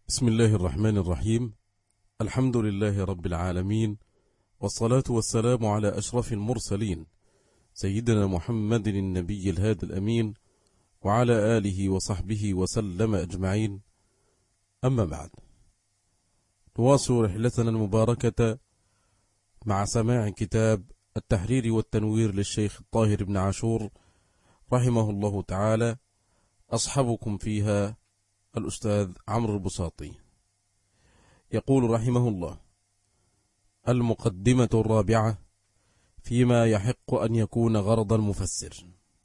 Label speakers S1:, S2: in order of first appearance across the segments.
S1: بسم الله الرحمن الرحيم. الحمد لله رب العالمين، والصلاة والسلام على أشرف المرسلين سيدنا محمد النبي الهادي الأمين، وعلى آله وصحبه وسلم أجمعين. أما بعد، نواصل رحلتنا المباركة مع سماع كتاب التحرير والتنوير للشيخ الطاهر بن عاشور رحمه الله تعالى. أصحبكم فيها الأستاذ عمرو البساطي. يقول رحمه الله: المقدمة الرابعة فيما يحق أن يكون غرض المفسر.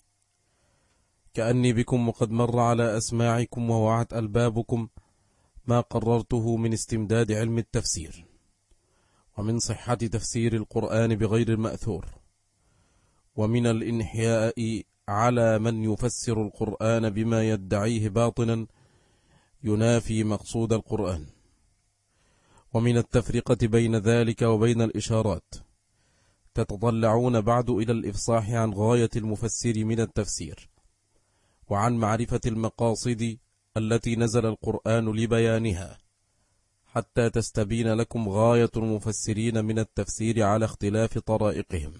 S1: كأني بكم وقد مر على أسماعكم ووعت ألبابكم ما قررته من استمداد علم التفسير، ومن صحة تفسير القرآن بغير المأثور، ومن الإنحياء على من يفسر القرآن بما يدعيه باطنا ينافي مقصود القرآن، ومن التفرقة بين ذلك وبين الإشارات. تتطلعون بعد إلى الإفصاح عن غاية المفسر من التفسير، وعن معرفة المقاصد التي نزل القرآن لبيانها، حتى تستبين لكم غاية المفسرين من التفسير على اختلاف طرائقهم،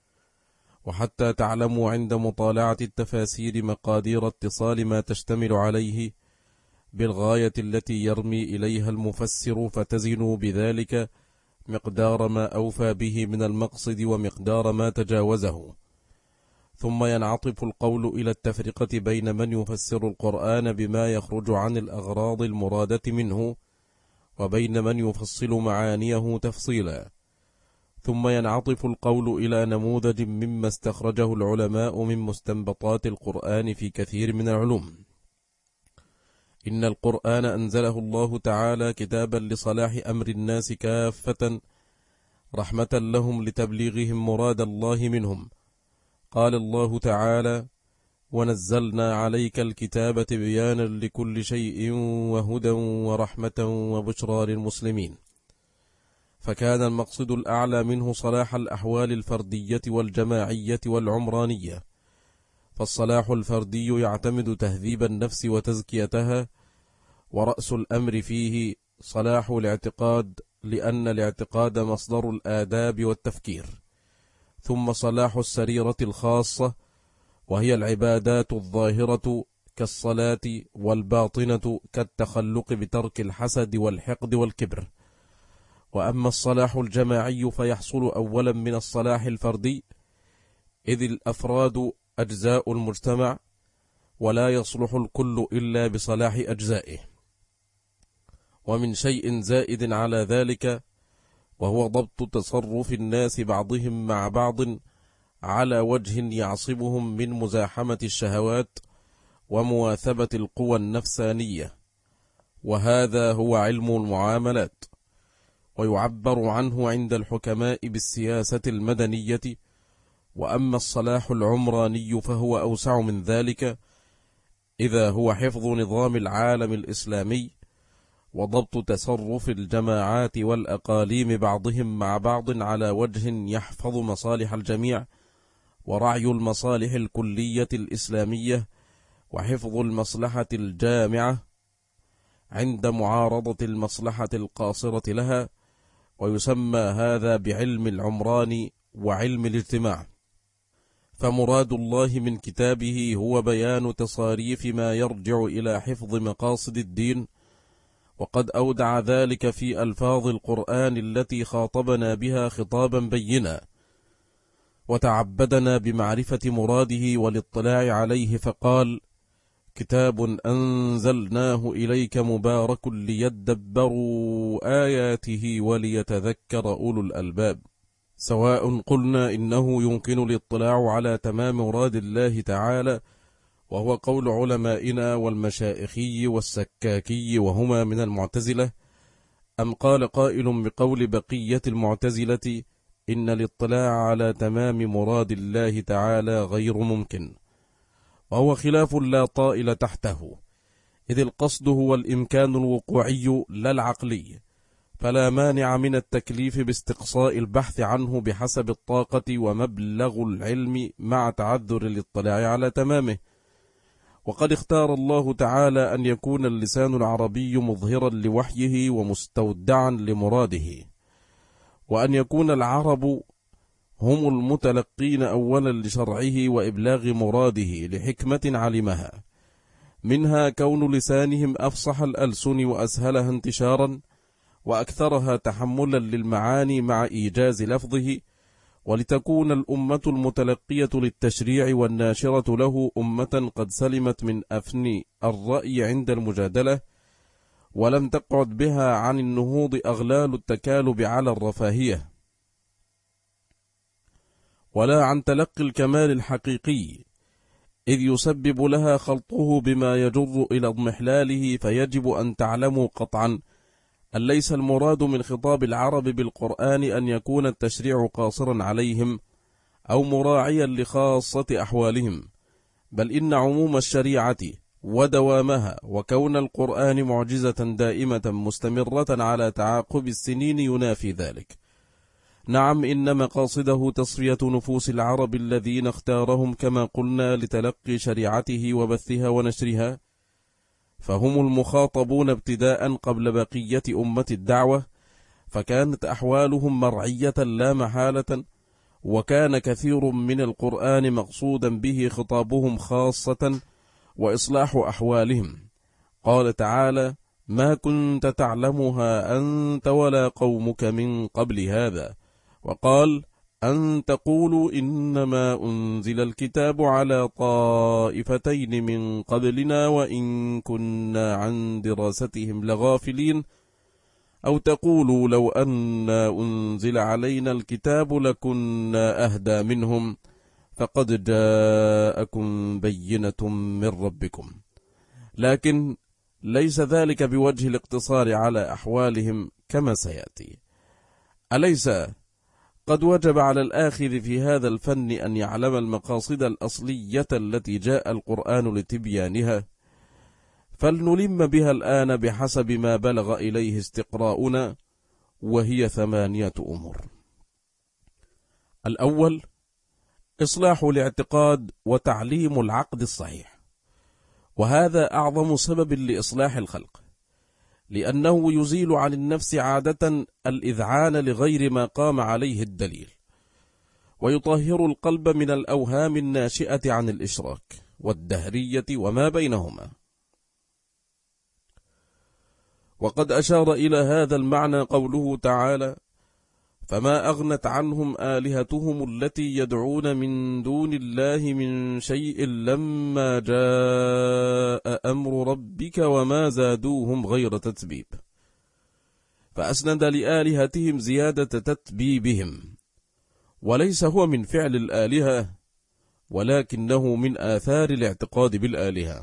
S1: وحتى تعلموا عند مطالعة التفاسير مقادير اتصال ما تشتمل عليه بالغاية التي يرمي إليها المفسر، فتزنوا بذلك مقدار ما أوفى به من المقصد ومقدار ما تجاوزه. ثم ينعطف القول إلى التفرقة بين من يفسر القرآن بما يخرج عن الأغراض المرادة منه، وبين من يفصل معانيه تفصيلا. ثم ينعطف القول إلى نموذج مما استخرجه العلماء من مستنبطات القرآن في كثير من العلوم. إن القرآن أنزله الله تعالى كتابا لصلاح أمر الناس كافة، رحمة لهم لتبليغهم مراد الله منهم. قال الله تعالى: ونزلنا عليك الكتاب تبيانا لكل شيء وهدى ورحمة وبشرى للمسلمين. فكان المقصد الأعلى منه صلاح الأحوال الفردية والجماعية والعمرانية. فالصلاح الفردي يعتمد تهذيب النفس وتزكيتها، ورأس الأمر فيه صلاح الاعتقاد، لأن الاعتقاد مصدر الآداب والتفكير. ثم صلاح السريرة الخاصة، وهي العبادات الظاهرة كالصلاة، والباطنة كالتخلق بترك الحسد والحقد والكبر. وأما الصلاح الجماعي فيحصل أولا من الصلاح الفردي، إذ الأفراد أجزاء المجتمع، ولا يصلح الكل إلا بصلاح أجزائه. ومن شيء زائد على ذلك، وهو ضبط تصرف الناس بعضهم مع بعض على وجه يعصمهم من مزاحمة الشهوات ومواثبة القوى النفسانية، وهذا هو علم المعاملات، ويعبر عنه عند الحكماء بالسياسة المدنية. وأما الصلاح العمراني فهو أوسع من ذلك، إذا هو حفظ نظام العالم الإسلامي، وضبط تصرف الجماعات والأقاليم بعضهم مع بعض على وجه يحفظ مصالح الجميع، ورعي المصالح الكلية الإسلامية، وحفظ المصلحة الجامعة عند معارضة المصلحة القاصرة لها. ويسمى هذا بعلم العمران وعلم الاجتماع. فمراد الله من كتابه هو بيان تصاريف ما يرجع إلى حفظ مقاصد الدين، وقد أودع ذلك في ألفاظ القرآن التي خاطبنا بها خطابا بينا، وتعبدنا بمعرفة مراده والاطلاع عليه، فقال: كتاب أنزلناه إليك مبارك ليدبروا آياته وليتذكر أولو الألباب. سواء قلنا إنه يمكن الاطلاع على تمام مراد الله تعالى، وهو قول علمائنا والمشائخي والسكاكي، وهما من المعتزلة، أم قال قائل بقول بقية المعتزلة إن الاطلاع على تمام مراد الله تعالى غير ممكن، وهو خلاف لا طائل تحته، إذ القصد هو الإمكان الوقوعي لا العقلي، فلا مانع من التكليف باستقصاء البحث عنه بحسب الطاقة ومبلغ العلم، مع تعذر الاطلاع على تمامه. وقد اختار الله تعالى أن يكون اللسان العربي مظهرا لوحيه ومستودعا لمراده، وأن يكون العرب هم المتلقين أولا لشرعه وإبلاغ مراده لحكمة علمها، منها كون لسانهم أفصح الألسن وأسهلها انتشارا وأكثرها تحملا للمعاني مع إيجاز لفظه، ولتكون الأمة المتلقية للتشريع والناشرة له أمة قد سلمت من أفن الرأي عند المجادلة، ولم تقعد بها عن النهوض أغلال التكالب على الرفاهية، ولا عن تلقي الكمال الحقيقي، إذ يسبب لها خلطه بما يجر إلى اضمحلاله. فيجب أن تعلموا قطعا أن ليس المراد من خطاب العرب بالقرآن أن يكون التشريع قاصرا عليهم أو مراعيا لخاصة أحوالهم، بل إن عموم الشريعة ودوامها وكون القرآن معجزة دائمة مستمرة على تعاقب السنين ينافي ذلك. نعم، إن مقاصده تصفية نفوس العرب الذين اختارهم كما قلنا لتلقي شريعته وبثها ونشرها، فهم المخاطبون ابتداء قبل بقية أمة الدعوة، فكانت أحوالهم مرعية لا محالة، وكان كثير من القرآن مقصودا به خطابهم خاصة وإصلاح أحوالهم. قال تعالى: ما كنت تعلمها أنت ولا قومك من قبل هذا، وقال: أن تقولوا إنما أنزل الكتاب على طائفتين من قبلنا وإن كنا عن دراستهم لغافلين، أو تقولوا لو أن أنزل علينا الكتاب لكنا أهدى منهم، فقد جاءكم بينة من ربكم. لكن ليس ذلك بوجه الاقتصار على أحوالهم كما سيأتي. أليس قد وجب على الآخذ في هذا الفن أن يعلم المقاصد الأصلية التي جاء القرآن لتبيانها؟ فلنلم بها الآن بحسب ما بلغ إليه استقراؤنا، وهي 8 أمور. الأول: إصلاح الاعتقاد وتعليم العقد الصحيح، وهذا أعظم سبب لإصلاح الخلق، لأنه يزيل عن النفس عادة الإذعان لغير ما قام عليه الدليل، ويطهر القلب من الأوهام الناشئة عن الإشراك والدهرية وما بينهما. وقد أشار إلى هذا المعنى قوله تعالى: فما أغنت عنهم آلهتهم التي يدعون من دون الله من شيء لما جاء أمر ربك وما زادوهم غير تتبيب. فأسند لآلهتهم زيادة تتبيبهم، وليس هو من فعل الآلهة، ولكنه من آثار الاعتقاد بالآلهة.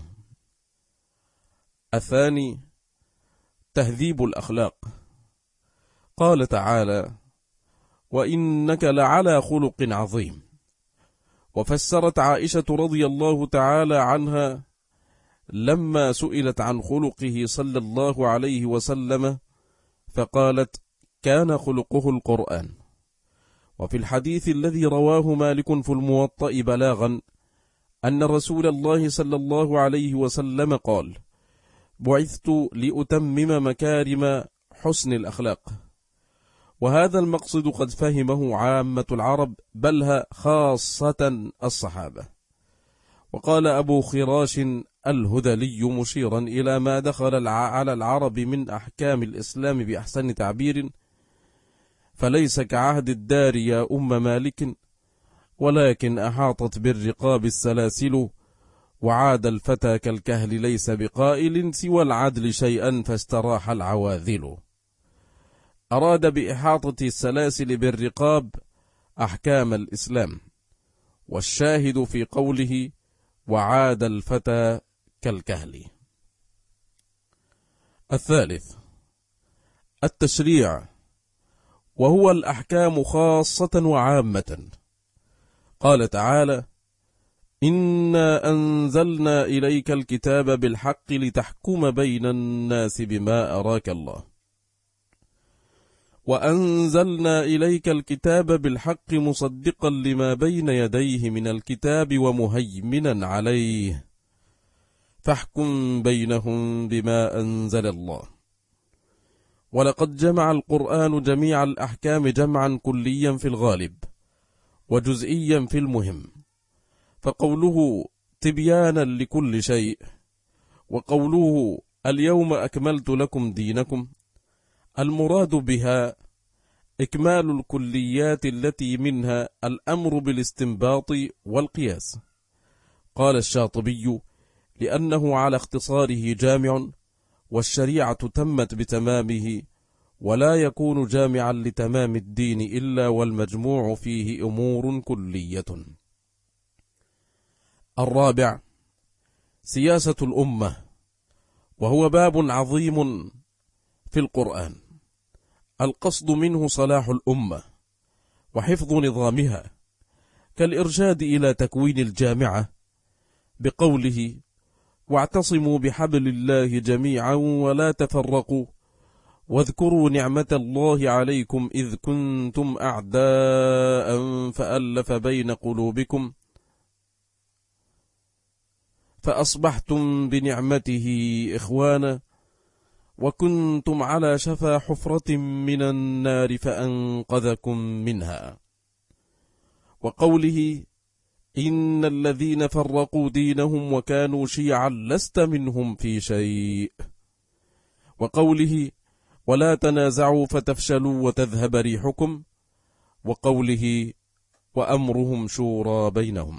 S1: الثاني: تهذيب الأخلاق. قال تعالى: وإنك لعلى خلق عظيم. وفسرت عائشة رضي الله تعالى عنها لما سئلت عن خلقه صلى الله عليه وسلم فقالت: كان خلقه القرآن. وفي الحديث الذي رواه مالك في الموطأ بلاغا أن رسول الله صلى الله عليه وسلم قال: بعثت لأتمم مكارم حسن الأخلاق. وهذا المقصد قد فهمه عامة العرب، بل خاصة الصحابة. وقال أبو خراش الهذلي مشيرا إلى ما دخل على العرب من أحكام الإسلام بأحسن تعبير: فليس كعهد الدار يا أم مالك، ولكن أحاطت بالرقاب السلاسل، وعاد الفتى كالكهل ليس بقائل سوى العدل شيئا فاستراح العواذل. أراد بإحاطة السلاسل بالرقاب أحكام الإسلام، والشاهد في قوله: وعاد الفتى كالكهل. الثالث: التشريع، وهو الأحكام خاصة وعامة. قال تعالى: إنا أنزلنا إليك الكتاب بالحق لتحكم بين الناس بما أراك الله. وأنزلنا إليك الكتاب بالحق مصدقا لما بين يديه من الكتاب ومهيمنا عليه. فاحكم بينهم بما أنزل الله. ولقد جمع القرآن جميع الأحكام جمعا كليا في الغالب وجزئيا في المهم، فقوله تبيانا لكل شيء وقوله اليوم أكملت لكم دينكم المراد بها إكمال الكليات التي منها الأمر بالاستنباط والقياس. قال الشاطبي لأنه على اختصاره جامع، والشريعة تمت بتمامه، ولا يكون جامعا لتمام الدين إلا والمجموع فيه أمور كلية. الرابع سياسة الأمة، وهو باب عظيم في القرآن، القصد منه صلاح الأمة وحفظ نظامها، كالإرشاد إلى تكوين الجامعة بقوله واعتصموا بحبل الله جميعا ولا تفرقوا واذكروا نعمة الله عليكم إذ كنتم أعداء فألف بين قلوبكم فأصبحتم بنعمته إخوانا وكنتم على شفا حفرة من النار فأنقذكم منها. وقوله إن الذين فرقوا دينهم وكانوا شيعا لست منهم في شيء. وقوله ولا تنازعوا فتفشلوا وتذهب ريحكم. وقوله وأمرهم شورى بينهم.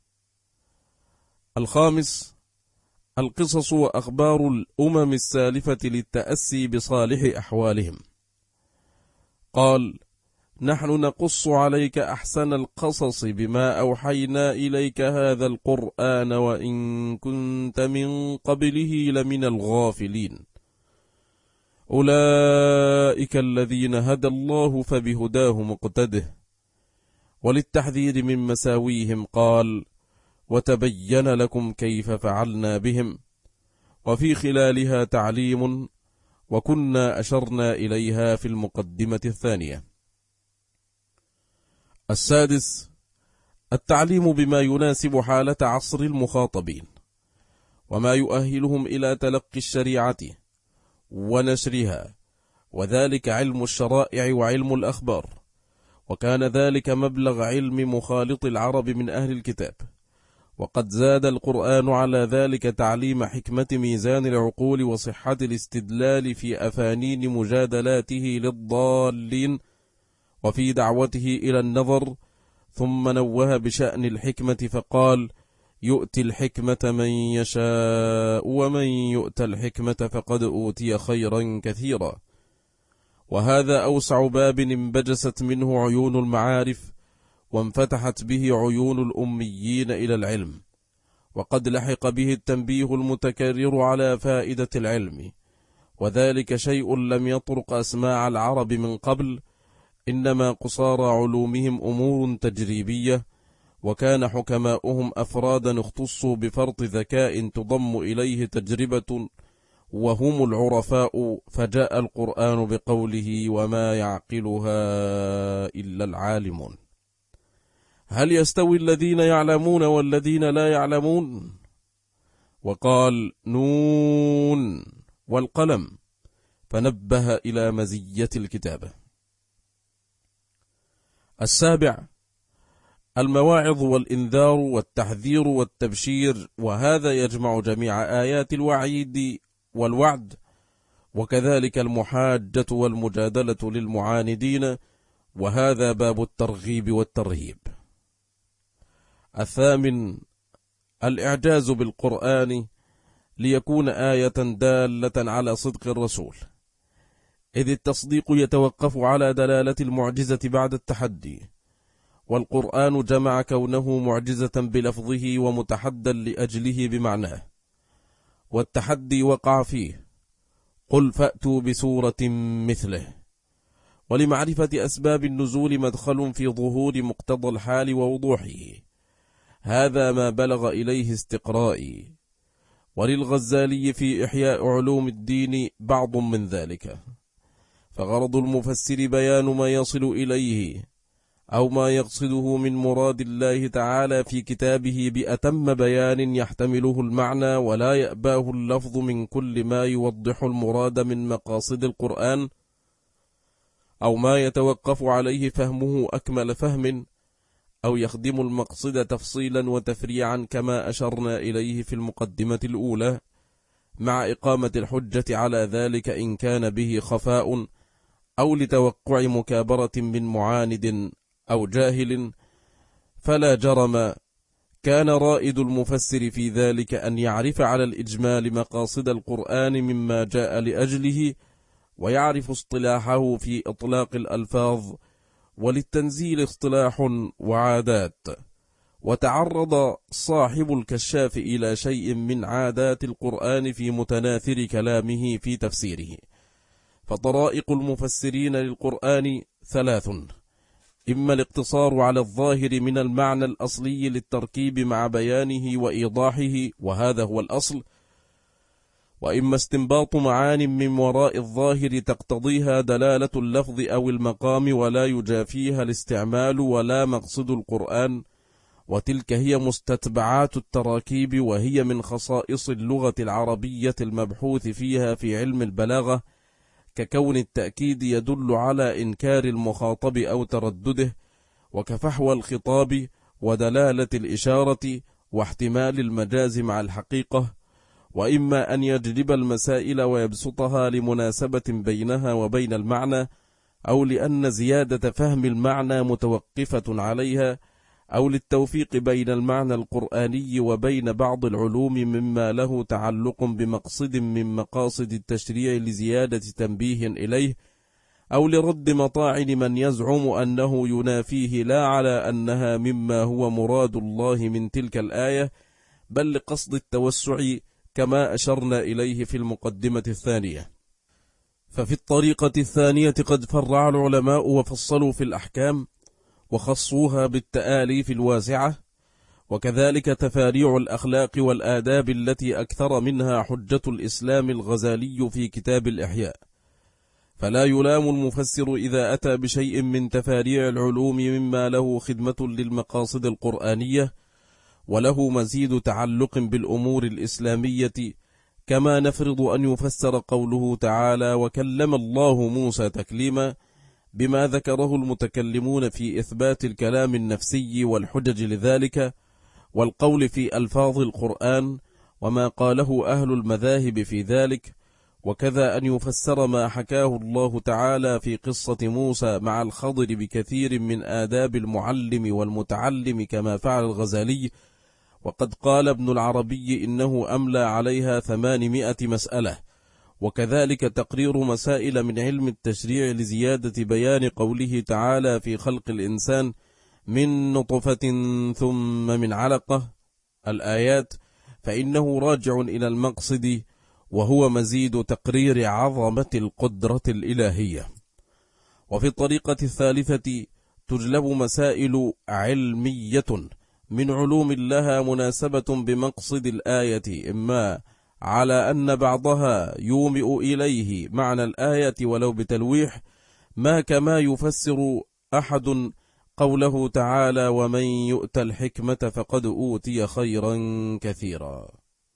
S1: الخامس القصص وأخبار الأمم السالفة للتأسي بصالح أحوالهم. قال نحن نقص عليك أحسن القصص بما أوحينا إليك هذا القرآن وإن كنت من قبله لمن الغافلين. أولئك الذين هدى الله فبهداه مقتده. وللتحذير من مساويهم قال وتبين لكم كيف فعلنا بهم، وفي خلالها تعليم، وكنا أشرنا إليها في المقدمة الثانية. السادس التعليم بما يناسب حالة عصر المخاطبين وما يؤهلهم إلى تلقي الشريعة ونشرها، وذلك علم الشرائع وعلم الأخبار، وكان ذلك مبلغ علم مخالط العرب من أهل الكتاب. وقد زاد القرآن على ذلك تعليم حكمة ميزان العقول وصحة الاستدلال في أفانين مجادلاته للضالين وفي دعوته إلى النظر، ثم نوه بشأن الحكمة فقال يؤتي الحكمة من يشاء ومن يؤت الحكمة فقد أوتي خيرا كثيرا. وهذا أوسع باب انبجست منه عيون المعارف وانفتحت به عيون الأميين إلى العلم، وقد لحق به التنبيه المتكرر على فائدة العلم، وذلك شيء لم يطرق أسماع العرب من قبل، إنما قصارى علومهم أمور تجريبية، وكان حكماؤهم أفرادا اختصوا بفرط ذكاء تضم إليه تجربة وهم العرفاء، فجاء القرآن بقوله وما يعقلها إلا العالمون. هل يستوي الذين يعلمون والذين لا يعلمون؟ وقال نون والقلم، فنبه إلى مزية الكتابة. السابع المواعظ والإنذار والتحذير والتبشير، وهذا يجمع جميع آيات الوعيد والوعد، وكذلك المحاجة والمجادلة للمعاندين، وهذا باب الترغيب والترهيب. الثامن الإعجاز بالقرآن ليكون آية دالة على صدق الرسول، إذ التصديق يتوقف على دلالة المعجزة بعد التحدي، والقرآن جمع كونه معجزة بلفظه ومتحدا لأجله بمعناه، والتحدي وقع فيه قل فأتوا بسورة مثله. ولمعرفة أسباب النزول مدخل في ظهور مقتضى الحال ووضوحه، هذا ما بلغ إليه استقرائي. وللغزالي في إحياء علوم الدين بعض من ذلك، فغرض المفسر بيان ما يصل إليه أو ما يقصده من مراد الله تعالى في كتابه بأتم بيان يحتمله المعنى ولا يأباه اللفظ من كل ما يوضح المراد من مقاصد القرآن، أو ما يتوقف عليه فهمه أكمل فهم، أو يخدم المقصد تفصيلا وتفريعا كما أشرنا إليه في المقدمة الأولى، مع إقامة الحجة على ذلك إن كان به خفاء، أو لتوقع مكابرة من معاند أو جاهل، فلا جرم كان رائد المفسر في ذلك أن يعرف على الإجمال مقاصد القرآن مما جاء لأجله، ويعرف اصطلاحه في إطلاق الألفاظ، وللتنزيل اصطلاح وعادات. وتعرض صاحب الكشاف إلى شيء من عادات القرآن في متناثر كلامه في تفسيره. فطرائق المفسرين للقرآن ثلاث: إما الاقتصار على الظاهر من المعنى الأصلي للتركيب مع بيانه وإيضاحه، وهذا هو الأصل، وإما استنباط معان من وراء الظاهر تقتضيها دلالة اللفظ أو المقام ولا يجافيها الاستعمال ولا مقصد القرآن، وتلك هي مستتبعات التراكيب، وهي من خصائص اللغة العربية المبحوث فيها في علم البلاغة، ككون التأكيد يدل على إنكار المخاطب أو تردده، وكفحوى الخطاب ودلالة الإشارة واحتمال المجاز مع الحقيقة. وإما أن يجلب المسائل ويبسطها لمناسبة بينها وبين المعنى، أو لأن زيادة فهم المعنى متوقفة عليها، أو للتوفيق بين المعنى القرآني وبين بعض العلوم مما له تعلق بمقصد من مقاصد التشريع لزيادة تنبيه إليه، أو لرد مطاعن من يزعم أنه ينافيه، لا على أنها مما هو مراد الله من تلك الآية، بل لقصد التوسع كما أشرنا إليه في المقدمة الثانية. ففي الطريقة الثانية قد فرع العلماء وفصلوا في الأحكام وخصوها بالتآليف الواسعة، وكذلك تفاريع الأخلاق والآداب التي أكثر منها حجة الإسلام الغزالي في كتاب الإحياء. فلا يلام المفسر إذا أتى بشيء من تفاريع العلوم مما له خدمة للمقاصد القرآنية وله مزيد تعلق بالأمور الإسلامية، كما نفرض أن يفسر قوله تعالى: وكلم الله موسى تكليما، بما ذكره المتكلمون في إثبات الكلام النفسي والحجج لذلك، والقول في ألفاظ القرآن وما قاله أهل المذاهب في ذلك، وكذا أن يفسر ما حكاه الله تعالى في قصة موسى مع الخضر بكثير من آداب المعلم والمتعلم كما فعل الغزالي. وقد قال ابن العربي إنه أملى عليها 800 مسألة، وكذلك تقرير مسائل من علم التشريع لزيادة بيان قوله تعالى في خلق الإنسان من نطفة ثم من علقة الآيات، فإنه راجع إلى المقصد، وهو مزيد تقرير عظمة القدرة الإلهية. وفي الطريقة الثالثة تجلب مسائل علمية من علوم لها مناسبة بمقصد الآية، إما على أن بعضها يومئ إليه معنى الآية ولو بتلويح، ما كما يفسر أحد قوله تعالى: ومن يؤت الحكمة فقد أوتي خيرا كثيرا،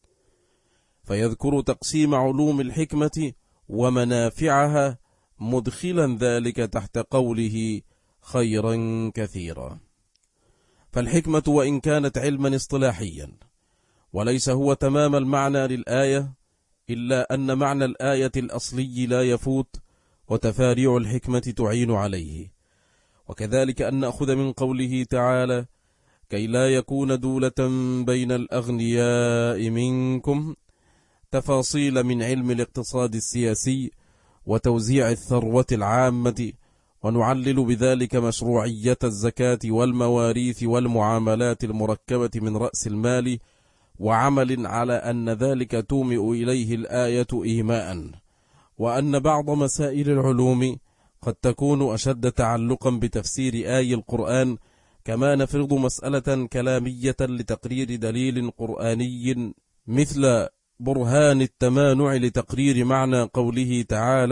S1: فيذكر تقسيم علوم الحكمة ومنافعها مدخلا ذلك تحت قوله خيرا كثيرا. فالحكمة وإن كانت علما اصطلاحيا وليس هو تمام المعنى للآية، إلا أن معنى الآية الأصلي لا يفوت، وتفاريع الحكمة تعين عليه. وكذلك أن نأخذ من قوله تعالى: كي لا يكون دولة بين الأغنياء منكم، تفاصيل من علم الاقتصاد السياسي وتوزيع الثروة العامة، ونعلل بذلك مشروعية الزكاة والمواريث والمعاملات المركبة من رأس المال، وعمل على أن ذلك تومئ إليه الآية إيماء، وأن بعض مسائل العلوم قد تكون أشد تعلقا بتفسير آي القرآن، كما نفرض مسألة كلامية لتقرير دليل قرآني مثل برهان التمانع لتقرير معنى قوله تعالى: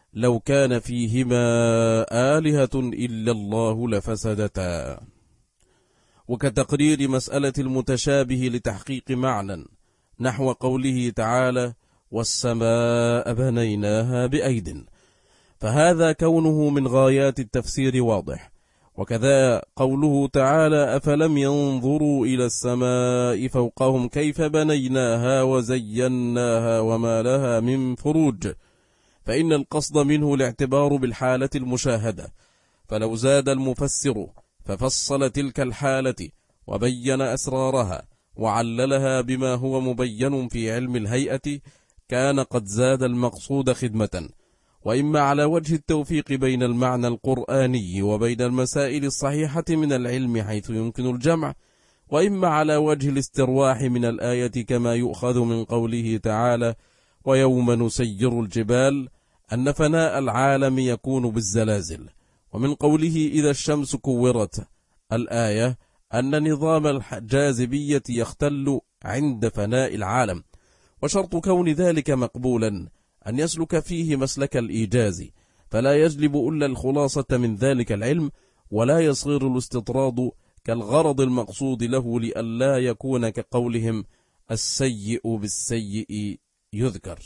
S1: لو كان فيهما آلهة إلا الله لفسدتا. وكتقرير مسألة المتشابه لتحقيق معنى نحو قوله تعالى والسماء بنيناها بأيد، فهذا كونه من غايات التفسير واضح. وكذا قوله تعالى أفلم ينظروا إلى السماء فوقهم كيف بنيناها وزيناها وما لها من فروج، فإن القصد منه الاعتبار بالحالة المشاهدة. فلو زاد المفسر ففصل تلك الحالة وبين أسرارها وعللها بما هو مبين في علم الهيئة كان قد زاد المقصود خدمة، وإما على وجه التوفيق بين المعنى القرآني وبين المسائل الصحيحة من العلم حيث يمكن الجمع، وإما على وجه الاسترواح من الآية كما يؤخذ من قوله تعالى ويوم نسير الجبال أن فناء العالم يكون بالزلازل، ومن قوله إذا الشمس كورت الآية أن نظام الجاذبية يختل عند فناء العالم. وشرط كون ذلك مقبولا أن يسلك فيه مسلك الإيجاز، فلا يجلب إلا الخلاصة من ذلك العلم، ولا يصير الاستطراد كالغرض المقصود له لئلا يكون كقولهم السيء بالسيء يذكر.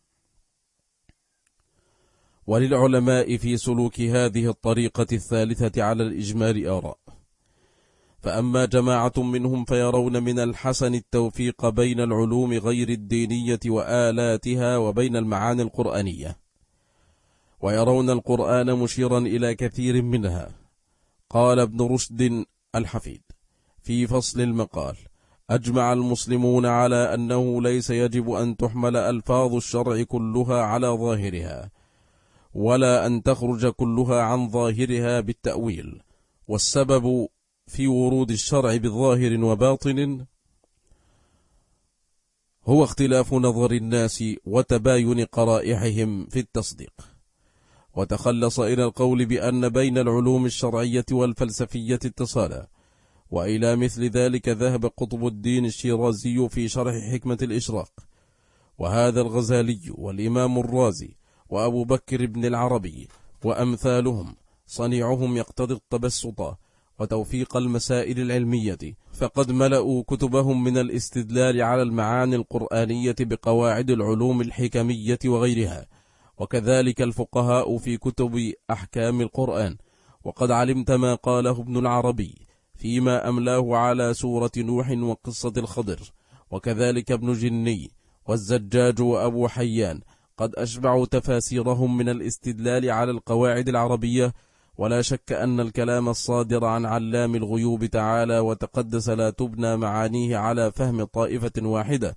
S1: وللعلماء في سلوك هذه الطريقة الثالثة على الإجمال آراء، فأما جماعة منهم فيرون من الحسن التوفيق بين العلوم غير الدينية وآلاتها وبين المعاني القرآنية، ويرون القرآن مشيرا إلى كثير منها. قال ابن رشد الحفيد في فصل المقال أجمع المسلمون على أنه ليس يجب أن تحمل ألفاظ الشرع كلها على ظاهرها، ولا أن تخرج كلها عن ظاهرها بالتأويل. والسبب في ورود الشرع بظاهر وباطن هو اختلاف نظر الناس وتباين قرائحهم في التصديق. وتخلص إلى القول بأن بين العلوم الشرعية والفلسفية اتصالا، وإلى مثل ذلك ذهب قطب الدين الشيرازي في شرح حكمة الإشراق، وهذا الغزالي والإمام الرازي وأبو بكر بن العربي وأمثالهم صنيعهم يقتضي التبسط وتوفيق المسائل العلمية، فقد ملأوا كتبهم من الاستدلال على المعاني القرآنية بقواعد العلوم الحكمية وغيرها، وكذلك الفقهاء في كتب أحكام القرآن. وقد علمت ما قاله ابن العربي فيما أملاه على سورة نوح وقصة الخضر، وكذلك ابن جني والزجاج وأبو حيان قد أشبعوا تفاسيرهم من الاستدلال على القواعد العربية. ولا شك أن الكلام الصادر عن علام الغيوب تعالى وتقدس لا تبنى معانيه على فهم طائفة واحدة،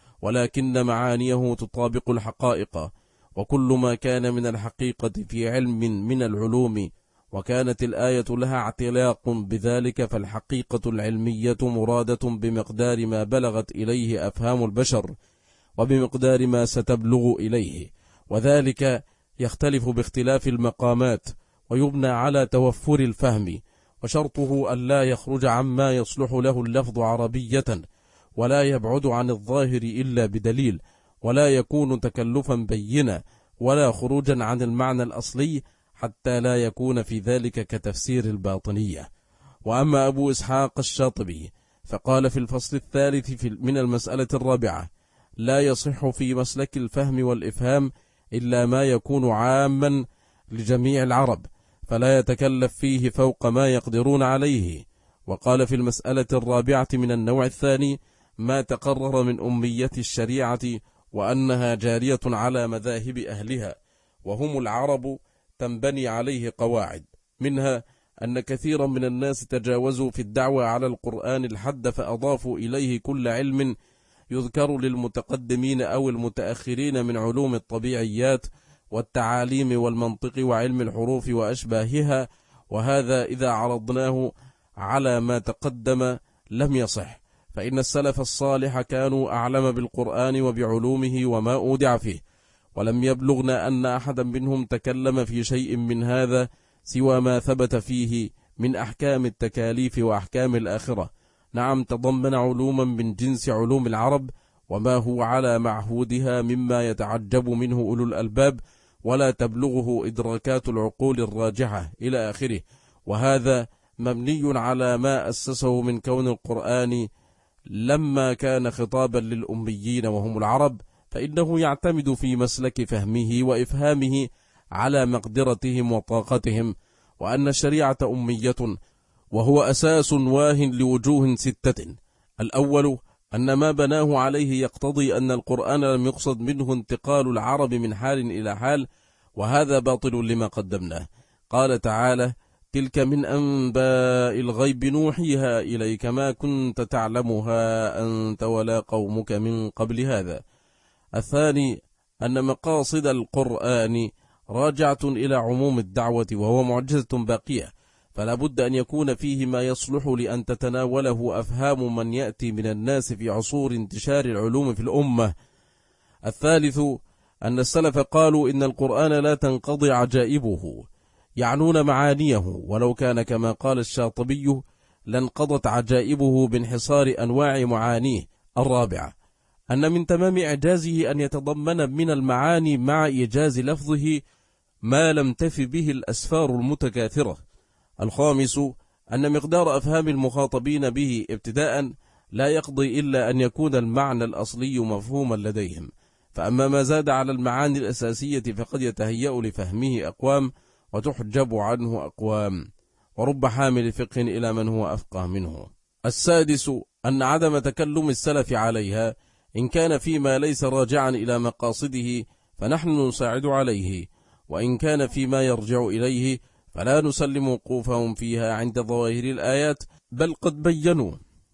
S1: ولكن معانيه تطابق الحقائق، وكل ما كان من الحقيقة في علم من العلوم وكانت الآية لها اعتلاق بذلك، فالحقيقة العلمية مرادة بمقدار ما بلغت إليه أفهام البشر وبمقدار ما ستبلغ إليه، وذلك يختلف باختلاف المقامات ويبنى على توفر الفهم، وشرطه أن لا يخرج عما يصلح له اللفظ عربية، ولا يبعد عن الظاهر إلا بدليل، ولا يكون تكلفا بينا ولا خروجا عن المعنى الأصلي، حتى لا يكون في ذلك كتفسير الباطنية. وأما أبو إسحاق الشاطبي فقال في الفصل الثالث من المسألة الرابعة لا يصح في مسلك الفهم والإفهام إلا ما يكون عاما لجميع العرب، فلا يتكلف فيه فوق ما يقدرون عليه. وقال في المسألة الرابعة من النوع الثاني ما تقرر من أمية الشريعة وأنها جارية على مذاهب أهلها وهم العرب تنبني عليه قواعد، منها أن كثيرا من الناس تجاوزوا في الدعوة على القرآن الحد فأضافوا إليه كل علم يذكر للمتقدمين أو المتأخرين من علوم الطبيعيات والتعاليم والمنطق وعلم الحروف وأشباهها، وهذا إذا عرضناه على ما تقدم لم يصح، فإن السلف الصالح كانوا أعلم بالقرآن وبعلومه وما أودع فيه، ولم يبلغنا أن أحدا منهم تكلم في شيء من هذا سوى ما ثبت فيه من أحكام التكاليف وأحكام الآخرة. نعم تضمن علوما من جنس علوم العرب وما هو على معهودها مما يتعجب منه أولو الألباب، ولا تبلغه إدراكات العقول الراجحة إلى آخره. وهذا مبني على ما أسسه من كون القرآن لما كان خطابا للأميين وهم العرب، فإنه يعتمد في مسلك فهمه وإفهامه على مقدرتهم وطاقتهم، وأن الشريعة أمية، وهو أساس واهن لوجوه 6. الأول أن ما بناه عليه يقتضي أن القرآن لم يقصد منه انتقال العرب من حال إلى حال، وهذا باطل لما قدمناه. قال تعالى: تلك من أنباء الغيب نوحيها إليك ما كنت تعلمها أنت ولا قومك من قبل هذا. الثاني أن مقاصد القرآن راجعة إلى عموم الدعوة، وهو معجزة باقية، فلا بد أن يكون فيه ما يصلح لأن تتناوله أفهام من يأتي من الناس في عصور انتشار العلوم في الأمة. الثالث أن السلف قالوا إن القرآن لا تنقضي عجائبه، يعنون معانيه، ولو كان كما قال الشاطبي لانقضت عجائبه بانحصار أنواع معانيه. الرابعة أن من تمام إعجازه أن يتضمن من المعاني مع إيجاز لفظه ما لم تف به الأسفار المتكاثرة. الخامس أن مقدار أفهام المخاطبين به ابتداء لا يقضي إلا أن يكون المعنى الأصلي مفهوما لديهم، فأما ما زاد على المعاني الأساسية فقد يتهيأ لفهمه أقوام وتحجب عنه أقوام، ورب حامل فقه إلى من هو أفقه منه. السادس أن عدم تكلم السلف عليها إن كان فيما ليس راجعا إلى مقاصده فنحن نساعد عليه، وإن كان فيما يرجع إليه فلا نسلم وقوفهم فيها عند ظواهر الآيات، بل قد بينوا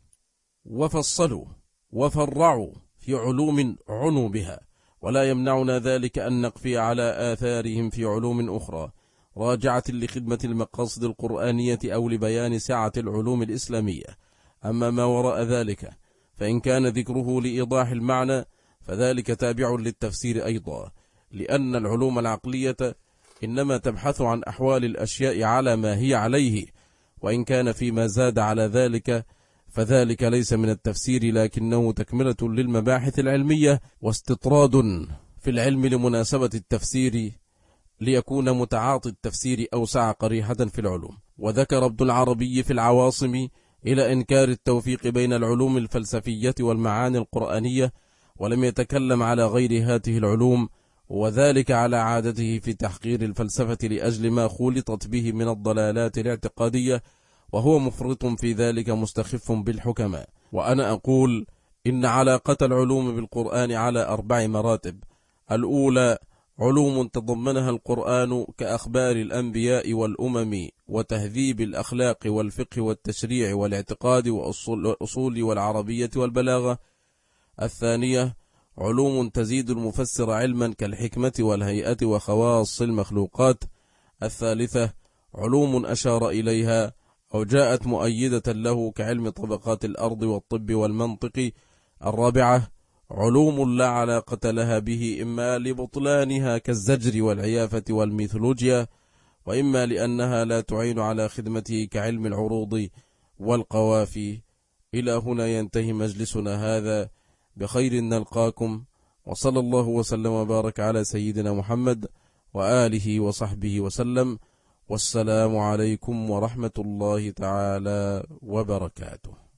S1: وفصلوا وفرعوا في علوم عنوا بها، ولا يمنعنا ذلك أن نقفي على آثارهم في علوم أخرى راجعة لخدمة المقاصد القرآنية أو لبيان سعة العلوم الإسلامية. أما ما وراء ذلك فإن كان ذكره لإيضاح المعنى فذلك تابع للتفسير أيضا، لأن العلوم العقلية إنما تبحث عن أحوال الأشياء على ما هي عليه، وإن كان فيما زاد على ذلك فذلك ليس من التفسير، لكنه تكملة للمباحث العلمية واستطراد في العلم لمناسبة التفسير ليكون متعاطي التفسير أوسع قريحة في العلوم. وذكر ابن العربي في العواصم إلى إنكار التوفيق بين العلوم الفلسفية والمعاني القرآنية، ولم يتكلم على غير هذه العلوم، وذلك على عادته في تحقير الفلسفة لأجل ما خلطت به من الضلالات الاعتقادية، وهو مفرط في ذلك مستخف بالحكماء. وأنا أقول إن علاقة العلوم بالقرآن على 4 مراتب. الأولى علوم تضمنها القرآن كأخبار الأنبياء والأمم وتهذيب الأخلاق والفقه والتشريع والاعتقاد والأصول والعربية والبلاغة. الثانية علوم تزيد المفسر علما كالحكمة والهيئة وخواص المخلوقات. الثالثة علوم أشار إليها أو جاءت مؤيدة له كعلم طبقات الأرض والطب والمنطق. الرابعة علوم لا علاقة لها به، إما لبطلانها كالزجر والعيافة والميثولوجيا، وإما لأنها لا تعين على خدمته كعلم العروض والقوافي. إلى هنا ينتهي مجلسنا هذا، بخير نلقاكم، وصلى الله وسلم وبارك على سيدنا محمد وآله وصحبه وسلم، والسلام عليكم ورحمة الله تعالى وبركاته.